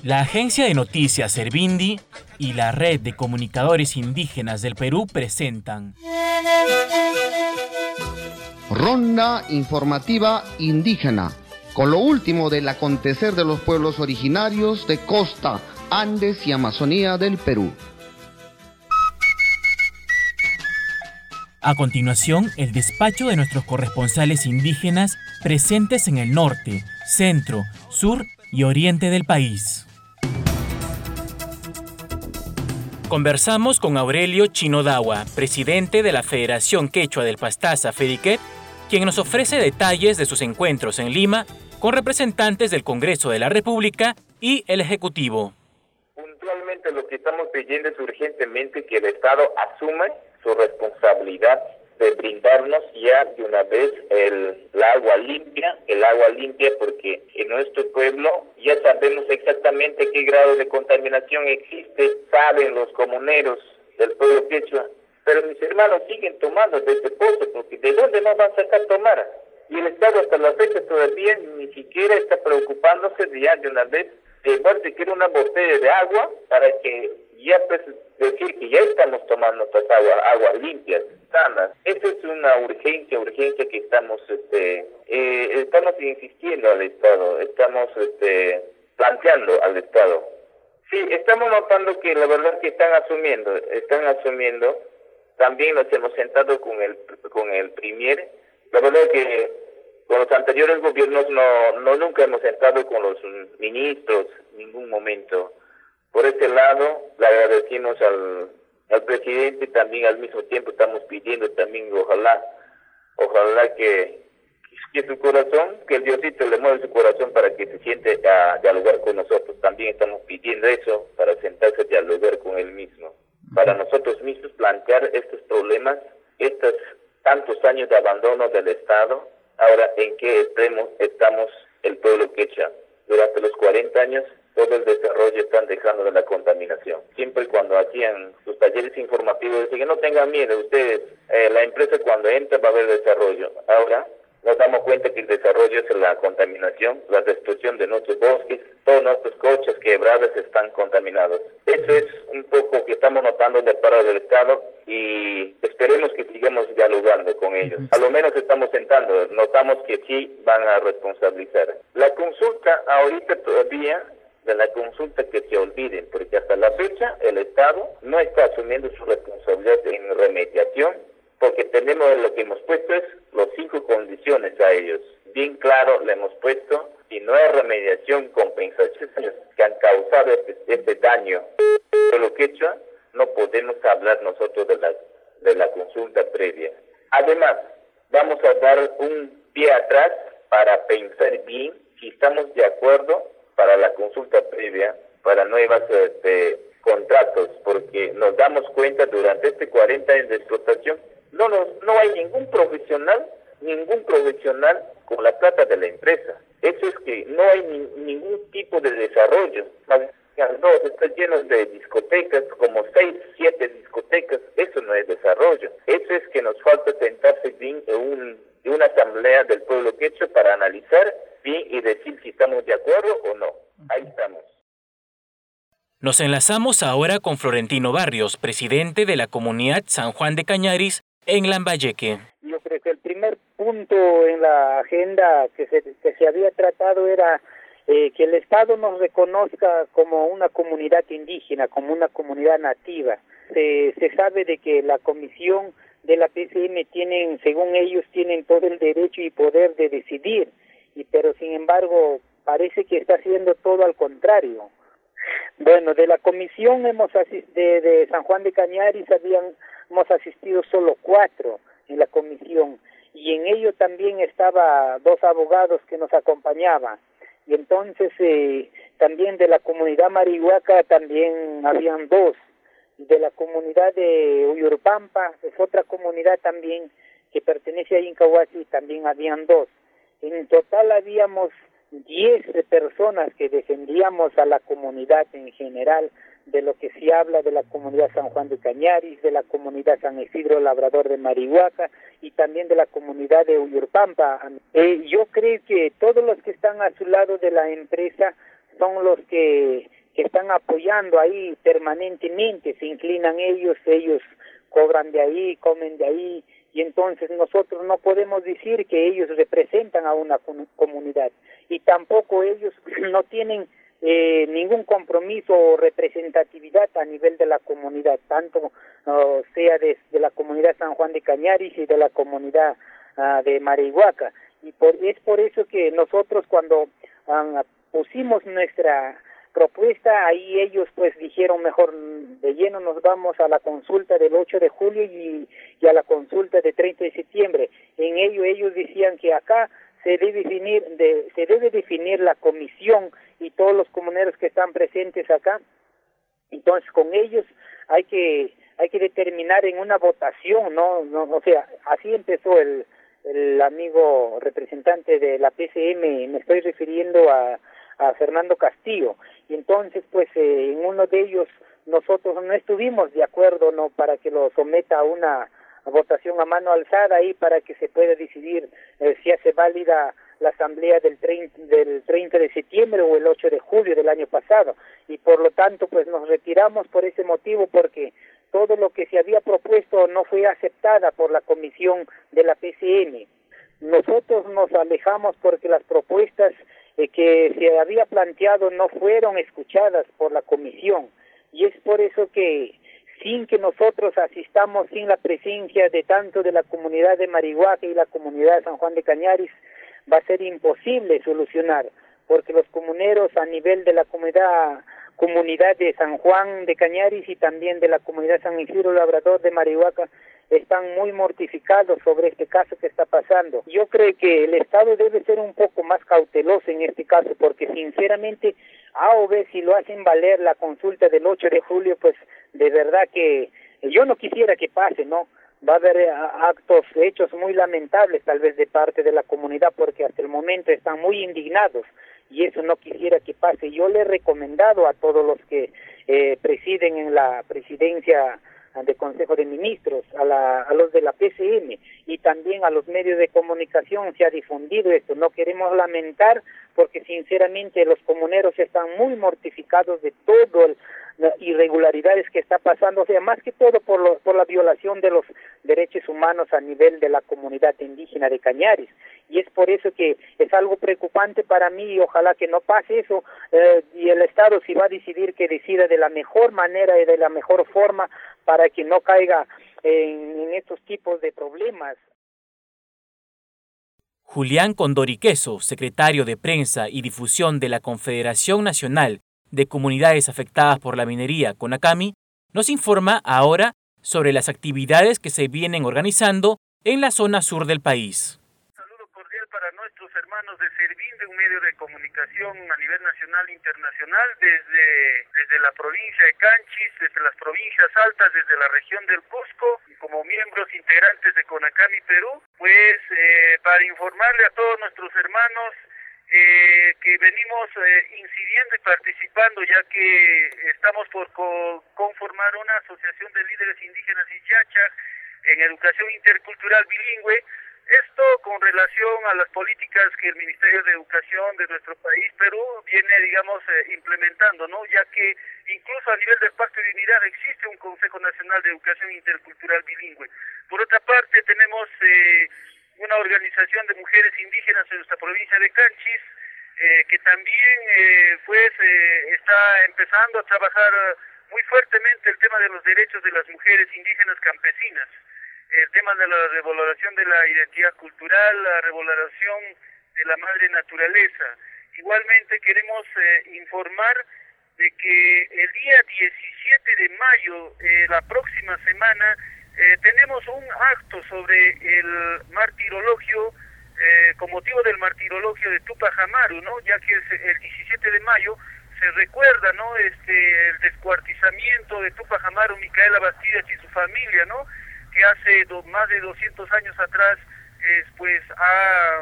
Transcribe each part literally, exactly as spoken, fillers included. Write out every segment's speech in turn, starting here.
La agencia de noticias Servindi y la Red de Comunicadores Indígenas del Perú presentan Ronda informativa indígena, con lo último del acontecer de los pueblos originarios de costa, Andes y Amazonía del Perú. A continuación, el despacho de nuestros corresponsales indígenas presentes en el norte, centro, sur y oriente del país. Conversamos con Aurelio Chinodawa, presidente de la Federación Quechua del Pastaza, FEDIQUEP, quien nos ofrece detalles de sus encuentros en Lima con representantes del Congreso de la República y el Ejecutivo. Puntualmente lo que estamos pidiendo es urgentemente que el Estado asuma su responsabilidad de brindarnos ya de una vez el, el agua limpia, el agua limpia porque en nuestro pueblo ya sabemos exactamente qué grado de contaminación existe, saben los comuneros del pueblo quechua, pero mis hermanos siguen tomando de este pozo porque ¿de dónde nos van a sacar tomar? Y el Estado hasta la fecha todavía ni siquiera está preocupándose de ya de una vez de llevar siquiera una botella de agua para que ya pues decir que ya estamos tomando nuestras aguas, aguas limpias, sanas. Esa es una urgencia, urgencia que estamos, este, eh, estamos insistiendo al Estado, estamos, este, planteando al Estado. Sí, estamos notando que la verdad que están asumiendo, están asumiendo. También nos hemos sentado con el, con el Premier. La verdad que con los anteriores gobiernos no, no nunca hemos sentado con los ministros en ningún momento. Por este lado, le agradecemos al, al presidente, también al mismo tiempo estamos pidiendo también, ojalá, ojalá que, que su corazón, que el Diosito le mueva su corazón para que se siente a dialogar con nosotros. También estamos pidiendo eso, para sentarse a dialogar con él mismo. Para nosotros mismos plantear estos problemas, estos tantos años de abandono del Estado, ahora en qué extremo estamos el pueblo quechua. Durante los cuarenta años, todo el desarrollo están dejando de la contaminación. Siempre cuando hacían sus talleres informativos decían que no tengan miedo ustedes, eh, la empresa cuando entra va a haber desarrollo. Ahora nos damos cuenta que el desarrollo es la contaminación, la destrucción de nuestros bosques, todos nuestros coches quebradas están contaminados. Eso es un poco que estamos notando de parte del Estado y esperemos que sigamos dialogando con ellos. A lo menos estamos sentando, notamos que sí van a responsabilizar. La consulta ahorita todavía, de la consulta que se olviden, porque hasta la fecha el Estado no está asumiendo su responsabilidad en remediación, porque tenemos lo que hemos puesto es los cinco condiciones a ellos. Bien claro le hemos puesto, si no hay remediación, compensación que han causado este, este daño. Pero lo que hecho, no podemos hablar nosotros de la, de la consulta previa. Además, vamos a dar un pie atrás para pensar bien si estamos de acuerdo para la consulta previa, para nuevas este, contratos, porque nos damos cuenta durante este cuarenta años de explotación, no, no, no hay ningún profesional, ningún profesional con la plata de la empresa. Eso es que no hay ni, ningún tipo de desarrollo. No, está lleno de discotecas, como seis, siete discotecas, eso no es desarrollo. Eso es que nos falta sentarse bien en, un, en una asamblea del pueblo quechua para analizar bien y decir si estamos de acuerdo o no. Ahí estamos. Nos enlazamos ahora con Florentino Barrios, presidente de la comunidad San Juan de Cañaris, en Lambayeque. Yo creo que el primer punto en la agenda que se, que se había tratado era eh, que el Estado nos reconozca como una comunidad indígena, como una comunidad nativa. Se, se sabe de que la comisión de la P C M tienen, según ellos, tienen todo el derecho y poder de decidir, y pero sin embargo parece que está haciendo todo al contrario. Bueno, de la comisión hemos asist- de, de San Juan de Cañaris habían hemos asistido solo cuatro en la comisión, y en ello también estaba dos abogados que nos acompañaban, y entonces eh, también de la comunidad Marihuaca también habían dos, de la comunidad de Uyurpampa, es otra comunidad también que pertenece a Incahuasi, también habían dos. En total habíamos diez personas que defendíamos a la comunidad en general, de lo que se habla de la comunidad San Juan de Cañaris, de la comunidad San Isidro Labrador de Marihuaca y también de la comunidad de Uyurpampa. Eh, yo creo que todos los que están a su lado de la empresa son los que, que están apoyando ahí permanentemente, se inclinan ellos, ellos cobran de ahí, comen de ahí, y entonces nosotros no podemos decir que ellos representan a una comunidad, y tampoco ellos no tienen eh, ningún compromiso o representatividad a nivel de la comunidad, tanto uh, sea de, de la comunidad San Juan de Cañaris y de la comunidad uh, de Marihuaca, y por, es por eso que nosotros cuando uh, pusimos nuestra propuesta, ahí ellos pues dijeron mejor de lleno nos vamos a la consulta del ocho de julio y, y a la consulta de treinta de septiembre. En ello ellos decían que acá se debe definir, de, se debe definir la comisión y todos los comuneros que están presentes acá. Entonces con ellos hay que hay que determinar en una votación, no, no o sea, así empezó el el amigo representante de la P C M, me estoy refiriendo a a Fernando Castillo, y entonces pues eh, en uno de ellos nosotros no estuvimos de acuerdo no para que lo someta a una votación a mano alzada y para que se pueda decidir eh, si hace válida la asamblea del treinta, del treinta de septiembre o el ocho de julio del año pasado, y por lo tanto pues nos retiramos por ese motivo, porque todo lo que se había propuesto no fue aceptada por la comisión de la P C M. Nosotros nos alejamos porque las propuestas Eh, que se había planteado no fueron escuchadas por la comisión, y es por eso que sin que nosotros asistamos, sin la presencia de tanto de la comunidad de Marihuaca y la comunidad de San Juan de Cañaris, va a ser imposible solucionar, porque los comuneros a nivel de la comunidad comunidad de San Juan de Cañaris y también de la comunidad San Isidro Labrador de Marihuaca están muy mortificados sobre este caso que está pasando. Yo creo que el Estado debe ser un poco más cauteloso en este caso, porque sinceramente A o B, si lo hacen valer la consulta del ocho de julio, pues de verdad que yo no quisiera que pase, ¿no? Va a haber actos, hechos muy lamentables tal vez de parte de la comunidad, porque hasta el momento están muy indignados, y eso no quisiera que pase. Yo le he recomendado a todos los que eh, presiden en la presidencia de Consejo de Ministros, a, la, a los de la P C M y también a los medios de comunicación, se ha difundido esto. No queremos lamentar, porque sinceramente los comuneros están muy mortificados de todo el, las irregularidades que está pasando, o sea, más que todo por, lo, por la violación de los derechos humanos a nivel de la comunidad indígena de Cañaris, y es por eso que es algo preocupante para mí, y ojalá que no pase eso, eh, y el Estado si va a decidir, que decida de la mejor manera y de la mejor forma para que no caiga en, en estos tipos de problemas. Julián Condoriqueso, secretario de Prensa y Difusión de la Confederación Nacional de Comunidades Afectadas por la Minería, CONACAMI, nos informa ahora sobre las actividades que se vienen organizando en la zona sur del país. Un saludo cordial para nuestros hermanos de Servín, de un medio de comunicación a nivel nacional e internacional, desde, desde la provincia de Canchis, desde las provincias altas, desde la región del Cusco, como miembros integrantes de CONACAMI Perú, pues eh, para informarle a todos nuestros hermanos Eh, que venimos eh, incidiendo y participando, ya que estamos por co conformar una asociación de líderes indígenas y chachas en educación intercultural bilingüe. Esto con relación a las políticas que el Ministerio de Educación de nuestro país, Perú, viene, digamos, eh, implementando, ¿no? Ya que incluso a nivel del Pacto de Unidad existe un Consejo Nacional de Educación Intercultural Bilingüe. Por otra parte, tenemos eh, una organización de mujeres indígenas en nuestra provincia de Canchis, eh, que también eh, pues eh, está empezando a trabajar muy fuertemente el tema de los derechos de las mujeres indígenas campesinas, el tema de la revaloración de la identidad cultural, la revaloración de la madre naturaleza. Igualmente queremos eh, informar de que el día diecisiete de mayo, eh, la próxima semana, Eh, tenemos un acto sobre el martirologio, eh, con motivo del martirologio de Tupac Amaru, ¿no? Ya que es el diecisiete de mayo se recuerda, ¿no? Este, el descuartizamiento de Tupac Amaru, Micaela Bastidas y su familia, ¿no? Que hace do, más de doscientos años atrás, eh, pues ha,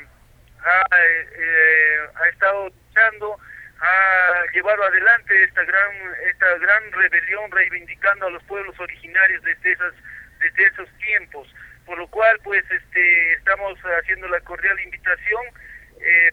ha, eh, ha estado luchando, ha llevado adelante esta gran, esta gran rebelión, reivindicando a los pueblos originarios desde esas desde esos tiempos, por lo cual pues este estamos haciendo la cordial invitación eh,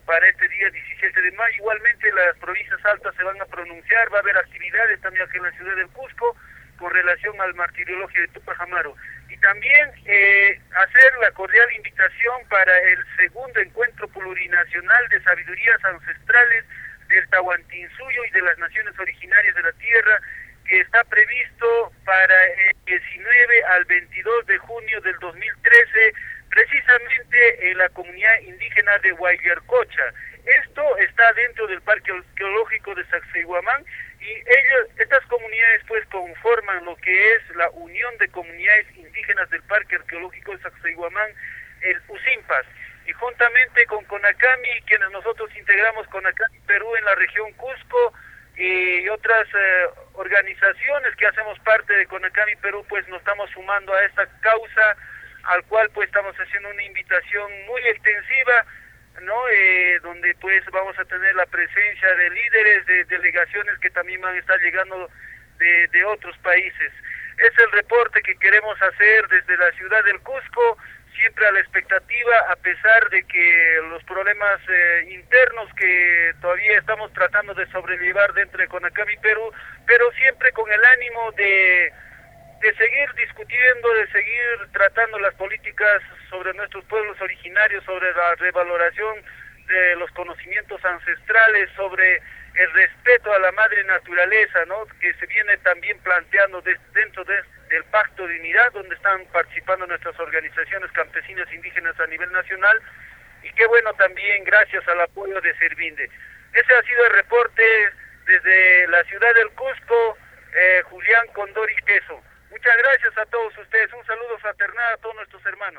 para este día diecisiete de mayo. Igualmente las provincias altas se van a pronunciar, va a haber actividades también aquí en la ciudad del Cusco con relación al martirologio de Tupac Amaru. Y también eh, hacer la cordial invitación para el segundo encuentro plurinacional de sabidurías ancestrales del Tahuantinsuyo y de las naciones originarias de la tierra, que está previsto para el diecinueve al veintidós de junio del dos mil trece, precisamente en la comunidad indígena de Huaygarcocha. Esto está dentro del Parque Arqueológico de Sacsayhuamán, y ellos, estas comunidades pues conforman lo que es la Unión de Comunidades Indígenas del Parque Arqueológico de Sacsayhuamán, el USIMPAS, y juntamente con CONACAMI, quienes nosotros integramos CONACAMI Perú en la región Cusco, y otras eh, organizaciones que hacemos parte de CONACAMI Perú, pues nos estamos sumando a esta causa, al cual pues estamos haciendo una invitación muy extensiva, ¿no? Eh, donde pues vamos a tener la presencia de líderes, de delegaciones que también van a estar llegando de, de otros países. Es el reporte que queremos hacer desde la ciudad del Cusco, siempre a la expectativa, a pesar de que los problemas eh, internos que todavía estamos tratando de sobrellevar dentro de CONACAMI Perú, pero siempre con el ánimo de, de seguir discutiendo, de seguir tratando las políticas sobre nuestros pueblos originarios, sobre la revaloración de los conocimientos ancestrales, sobre el respeto a la madre naturaleza, ¿no? Que se viene también planteando de, dentro de, del Pacto de Unidad, donde están participando nuestras organizaciones campesinas indígenas a nivel nacional, y qué bueno también gracias al apoyo de Servindi. Ese ha sido el reporte desde la ciudad del Cusco, eh, Julián Condori Queso. Muchas gracias a todos ustedes, un saludo fraternal a todos nuestros hermanos.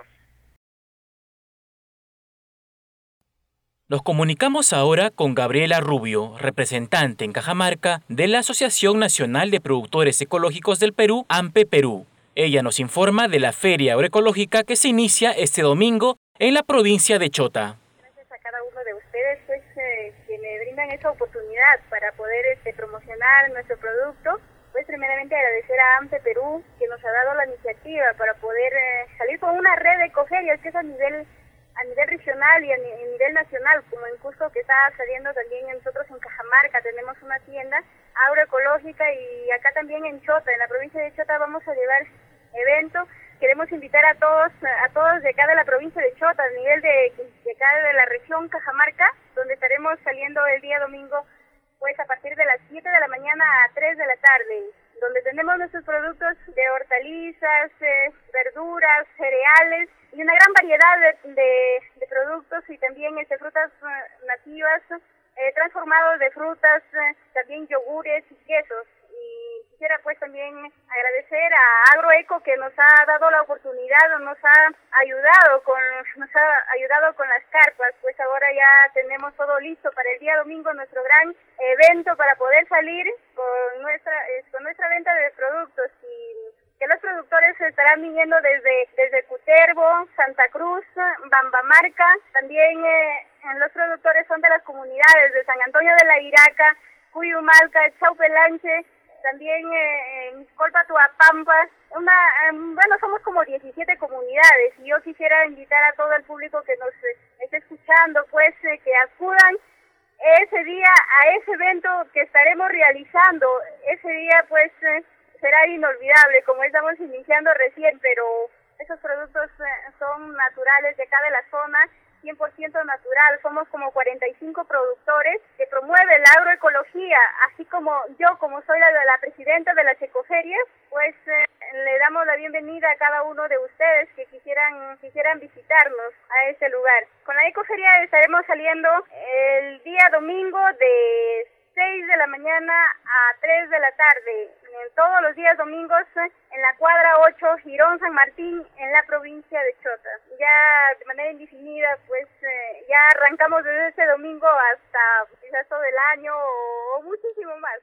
Nos comunicamos ahora con Gabriela Rubio, representante en Cajamarca de la Asociación Nacional de Productores Ecológicos del Perú, AMPE Perú. Ella nos informa de la Feria Agroecológica que se inicia este domingo en la provincia de Chota. Gracias a cada uno de ustedes pues, eh, que me brindan esa oportunidad para poder este, promocionar nuestro producto. Pues primeramente agradecer a AMPE Perú, que nos ha dado la iniciativa para poder eh, salir con una red de ecoferias que es a nivel a nivel regional y a, ni, a nivel nacional, como en Cusco, que está saliendo también. Nosotros en Cajamarca tenemos una tienda agroecológica, y acá también en Chota, en la provincia de Chota, vamos a llevar evento. Queremos invitar a todos a todos de acá de la provincia de Chota, a nivel de, de acá de la región Cajamarca, donde estaremos saliendo el día domingo, pues a partir de las siete de la mañana a tres de la tarde, donde tenemos nuestros productos de hortalizas, eh, verduras, cereales, y una gran variedad de, de, de productos, y también este, frutas uh, nativas, eh, transformados de frutas, eh, también yogures y quesos. Y quisiera pues también agradecer a Agroeco, que nos ha dado la oportunidad, nos ha ayudado con nos ha ayudado con las carpas. Pues ahora ya tenemos todo listo para el día domingo, nuestro gran evento, para poder salir con nuestra eh, con nuestra venta de productos, y que los productores estarán viniendo desde desde Cutervo, Santa Cruz, Bambamarca. También eh, los productores son de las comunidades de San Antonio de la Iraca, Cuyumalca, Chaupelanche, también eh, en Colpatuapampa. Una, eh, bueno, somos como diecisiete comunidades, y yo quisiera invitar a todo el público que nos eh, esté escuchando, pues eh, que acudan ese día a ese evento que estaremos realizando. Ese día pues eh, será inolvidable, como estamos iniciando recién, pero esos productos eh, son naturales de acá de la zona, cien por ciento natural. Somos como cuarenta y cinco productores que promueven la agroecología, así como yo, como soy la, la presidenta de las ecoferias, pues eh, le damos la bienvenida a cada uno de ustedes que quisieran quisieran visitarnos a ese lugar. Con la ecoferia estaremos saliendo el día domingo de seis de la mañana a tres de la tarde, en todos los días domingos, en la cuadra ocho, Girón San Martín, en la provincia de Chota. Ya de manera indefinida, pues eh, ya arrancamos desde ese domingo hasta quizás todo el año o, o muchísimo más.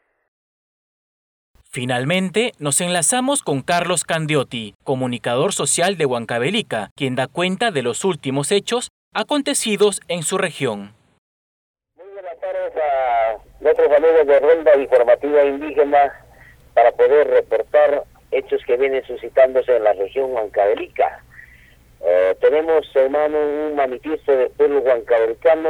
Finalmente, nos enlazamos con Carlos Candiotti, comunicador social de Huancavelica, quien da cuenta de los últimos hechos acontecidos en su región. Muy buenas tardes a nuestros amigos de Ronda Informativa Indígena para poder reportar hechos que vienen suscitándose en la región huancavelica. Eh, tenemos, hermano, un manifiesto del pueblo huancavelicano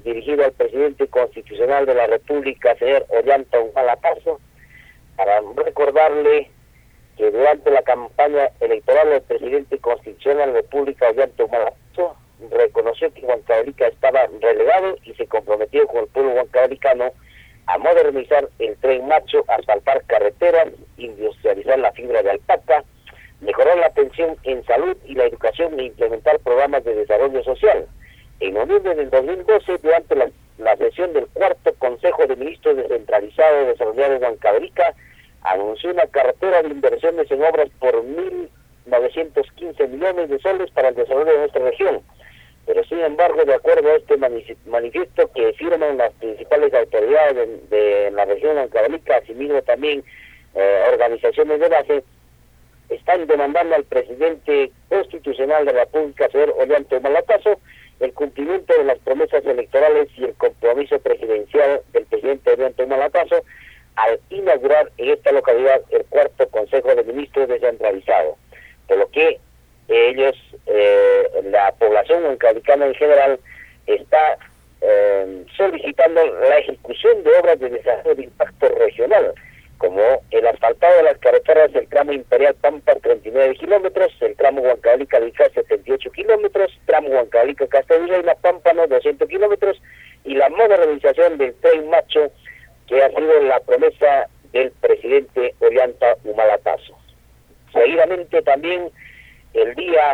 dirigido al presidente constitucional de la República, señor Ollanta Humala Tasso, para recordarle que durante la campaña electoral del presidente constitucional de la República, Ollanta Humala Tasso, reconoció que Huancavelica estaba relegado y se comprometió con el pueblo huancavelicano a modernizar el Tren Macho, asfaltar carreteras, industrializar la fibra de alpaca, mejorar la atención en salud y la educación e implementar programas de desarrollo social. En noviembre del dos mil doce, durante la, la sesión del cuarto Consejo de Ministros Descentralizado desarrollado en Huancavelica, anunció una cartera de inversiones en obras por mil novecientos quince millones de soles para el desarrollo de nuestra región. Pero sin embargo, de acuerdo a este manifiesto que firman las principales autoridades de, de la región de Huancavelica, asimismo también eh, organizaciones de base, están demandando al presidente constitucional de la República, señor Ollanta Humala Tasso, el cumplimiento de las promesas electorales y el compromiso presidencial del presidente Ollanta Humala Tasso al inaugurar en esta localidad el cuarto Consejo de Ministros descentralizado, por lo que ellos, eh, la población huancavelicana en general, está eh, solicitando la ejecución de obras de desarrollo de impacto regional, como el asfaltado de las carreteras del tramo Imperial Pampa treinta y nueve kilómetros, el tramo Huancavelica-Vilca setenta y ocho kilómetros, tramo Huancavelica-Castellina Pámpano doscientos kilómetros, y la modernización del Tren Macho, que ha sido la promesa del presidente Ollanta Humala Tasso. Seguidamente también el día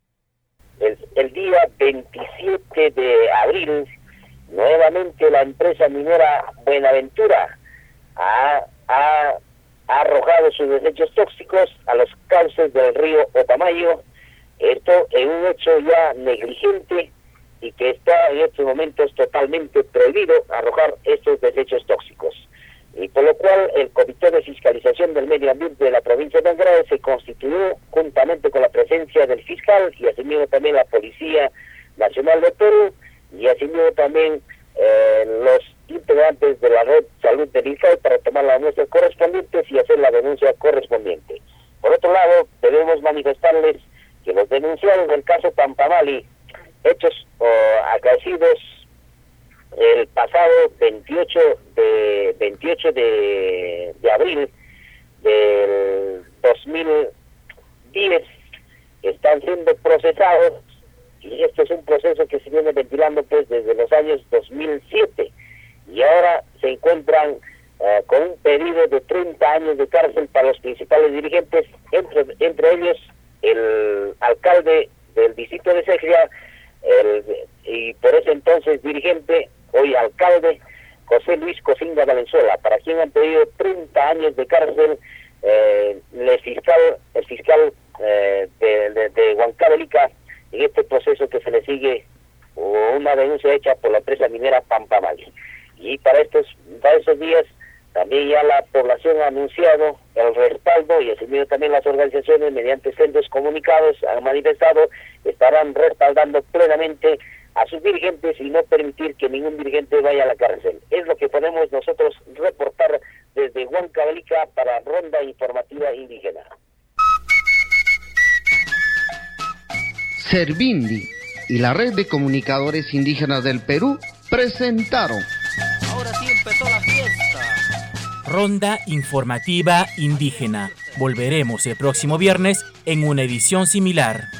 el, el día veintisiete de abril, nuevamente la empresa minera Buenaventura ha, ha, ha arrojado sus desechos tóxicos a los cauces del río Otamayo, esto en un hecho ya negligente y que está en estos momentos totalmente prohibido arrojar estos desechos tóxicos. Y por lo cual el Comité de Fiscalización del Medio Ambiente de la provincia de Andrade se constituyó juntamente con la presencia del fiscal y asimismo también la Policía Nacional de Perú y asimismo también eh, los integrantes de la Red Salud del I N C A I para tomar las muestras correspondientes y hacer la denuncia correspondiente. Por otro lado, debemos manifestarles que los denunciados del caso Pampamali, hechos oh, acaecidos el pasado veintiocho de abril del dos mil diez, están siendo procesados, y esto es un proceso que se viene ventilando pues desde los años dos mil siete, y ahora se encuentran uh, con un pedido de treinta años de cárcel para los principales dirigentes, entre, entre ellos el alcalde del distrito de Segria, el, y por ese entonces dirigente, hoy alcalde, José Luis Cosinga Valenzuela, para quien han pedido treinta años de cárcel eh, el fiscal, el fiscal eh, de, de, de Huancavelica, en este proceso que se le sigue una denuncia hecha por la empresa minera Pampamali. Y para estos, para esos días también ya la población ha anunciado el respaldo y asimismo también las organizaciones mediante sendos comunicados han manifestado estarán respaldando plenamente a sus dirigentes y no permitir que ningún dirigente vaya a la cárcel. Es lo que podemos nosotros reportar desde Huancavelica para Ronda Informativa Indígena. Servindi y la Red de Comunicadores Indígenas del Perú presentaron. Ahora sí empezó la fiesta. Ronda Informativa Indígena. Volveremos el próximo viernes en una edición similar.